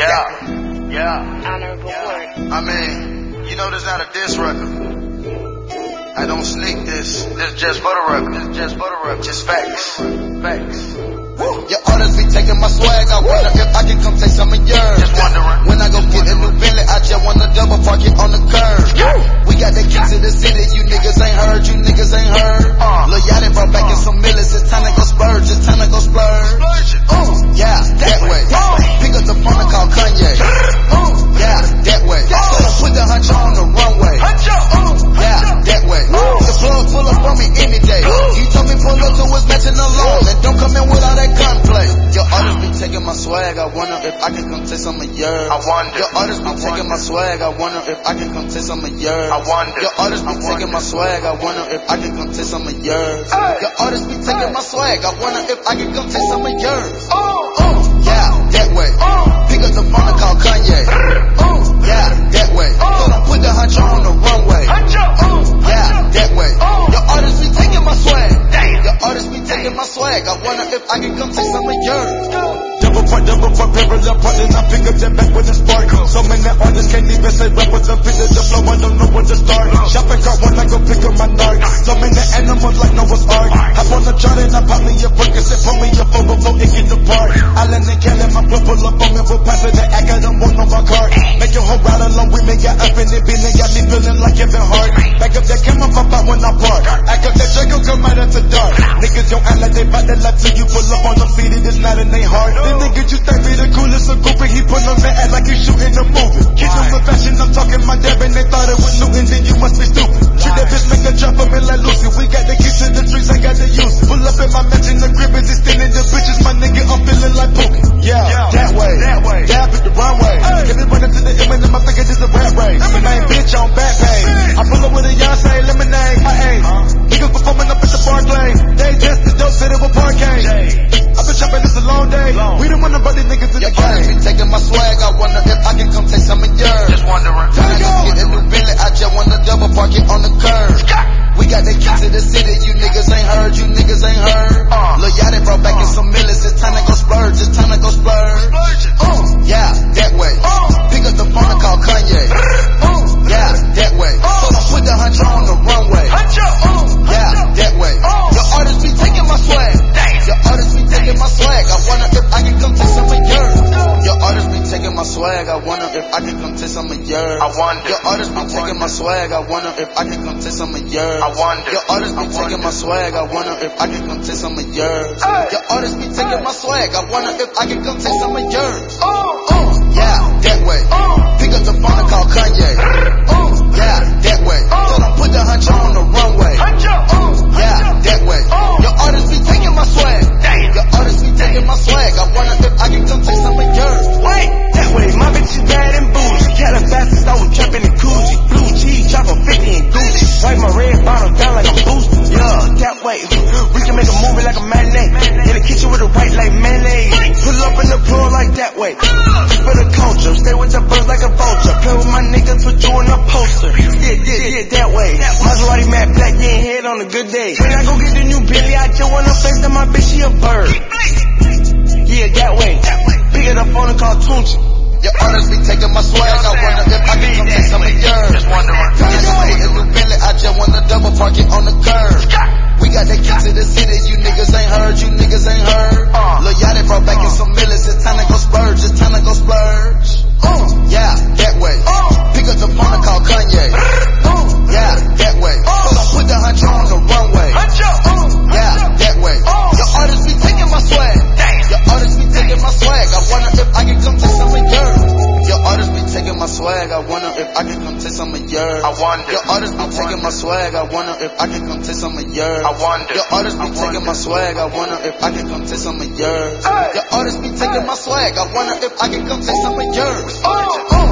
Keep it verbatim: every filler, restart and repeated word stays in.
Yeah, yeah. Honorable yeah. word. I mean, you know this not a diss record. I don't sneak this. This just for the record. This just for the record. Just facts. Facts. Woo. Your orders be taking my swag. I wonder if I can come take some of yours. Just wondering. When I go get a new Bentley, I just wanna double park it on the curb. Yeah. We got the key to the city. You niggas ain't heard. You niggas ain't heard. Uh. Lil' Yachty brought back in some millions. It's time to go splurge. It's time to go splurge. Uh, yeah, that way. Uh. Pick up the phone and call Kanye. Uh, yeah, that way. So put the hunch on the runway. Uh, yeah, that way. The plug pull up on me any day. You told me pull up to what's matching along. And don't come in with all that gunplay. Your artists be taking my swag. I wonder if I can come take some of yours. I wonder. Your artists be taking my swag. I wonder if I can come take some of yours. I wonder. Your artists be taking my swag. I wonder if I can come take some of yours. Your artists be taking my swag. I wonder if I can come take some of yours. Oh, oh, yeah, that way. Pick up the phone and call Kanye. Oh, yeah, that way. So don't put the hunch on the runway. Oh, yeah, that way. Your artists be taking my swag. Your artists be taking my swag. I wonder if I can come take some of yours. Double part, double part, parallel part, and I pick up that back with a spark. So many artists can't even say rap with the pitch of the flow. I don't know where to start. Shopping cart when I go pick up my narc. So many animals like Noah's Ark. Hop on the chart and I pop me a perk and say pull me a phone before it get apart. Island and Cali, my blood pull up on me. We'll pass it the act, I don't want no my car. Make your whole ride along with me, got up in it, been got me feeling like Kevin Hart. Back up that camera, pop out when I park. Act up that Draco, come out after dark. Niggas don't act like they bout that life till you pull up on them seated, it's not in they heart. Them niggas you think be the coolest, so goofy, he pull them and act like he shooting a movie. Kids them with fashion, I'm talking my dab and they thought it was Newton, then you must be stupid. Treat that bitch, make a drop of me like Lucy. We got the key to the streets, I got the use. Pull up in my mansion, the crib is extending the bitches, my nigga, I'm feeling like Pookie. Yeah, yeah, that way, that way. Dab at the runway. Hey. Get me running to the M and M, I think it is a rat race. My main bitch on back page. I pull up with a Yonsei lemonade, my aim. Niggas performing up at the Barclay. They just the dope, said it was parquet. I've been shopping, it's a long day. Long. We don't want nobody niggas in Your the game. be taking my swag. I wonder if I can come take some of yours. Just wondering. When I go get a new Bentley, I just wanna double park it on the curb. We got the key to the city. You niggas ain't heard. You niggas ain't heard. Uh. Lil' Yachty brought back in some millions. It's time to go splurge. It's time to go splurge. Uh, yeah, that way. Pick up the phone and call Kanye. Uh, yeah, that way. So don't put the hunch on the runway. Uh, yeah, that way. Your artists be taking my swag. Your artists be taking my swag. I wonder if I can come take some of yours. Your artists be taking my swag. I wonder if I can come take some of yours. I wonder. Your artists be taking my swag. I wonder if I can come take some of yours. I wonder. Your artists be taking my swag. I wonder if I can come take some of yours. Your artists be taking my swag. I wonder if I can come take some of yours. Uh, yeah, that way. Pick up the phone and call Kanye. Uh, yeah, that way. So don't put the hunch on the runway. Uh, yeah, that way. Your artists be taking my swag. Your artists be taking my swag. I wonder if I can come take some of yours. Wait, that way. My bitch is bad and bougie. Calabasas, I was trapping in Coogee. Blue cheese, chop a fifty and Gucci. Wipe my red bottle down like I'm boosted. Yeah, that way. We can make a movie like a matinee. In the kitchen with a white like mayonnaise. Pull up in the pool like that way. For the culture, stay with the birds like a vulture. Play with my niggas, put you in a poster. Yeah, yeah, yeah, that way. Maserati matte black, getting head on a good day. When I go get the new Bentley, I just wanna face that my bitch, she a bird. Yeah, that way. Pick it up on the call Tunchi. Your artists be taking my swag. I wonder if I can come take some of yours. Just wondering. When I go get a new Bentley, I just wanna double park it on the curb. We got the key to the city. You niggas ain't heard. You niggas ain't heard. Lil' Yachty brought back in some millions. It's time to go splurge. It's time to go splurge. Uh, yeah, that way. Pick up the phone and call Kanye. Uh, yeah, that way. So don't put the hunch on the runway. Uh, yeah, that way. Your artists be taking my swag. Your artists be taking my swag. I wonder if I can come take some of yours. Your artists be taking my swag. I wonder if I can come take some of yours. I wonder. Your artists be taking my swag. I wonder if I can come take some of yours. I wonder. Your artists be taking my swag. I wonder if I can come take some of yours. Your artists be taking my swag. I wonder if I can come take some of yours. Oh, oh.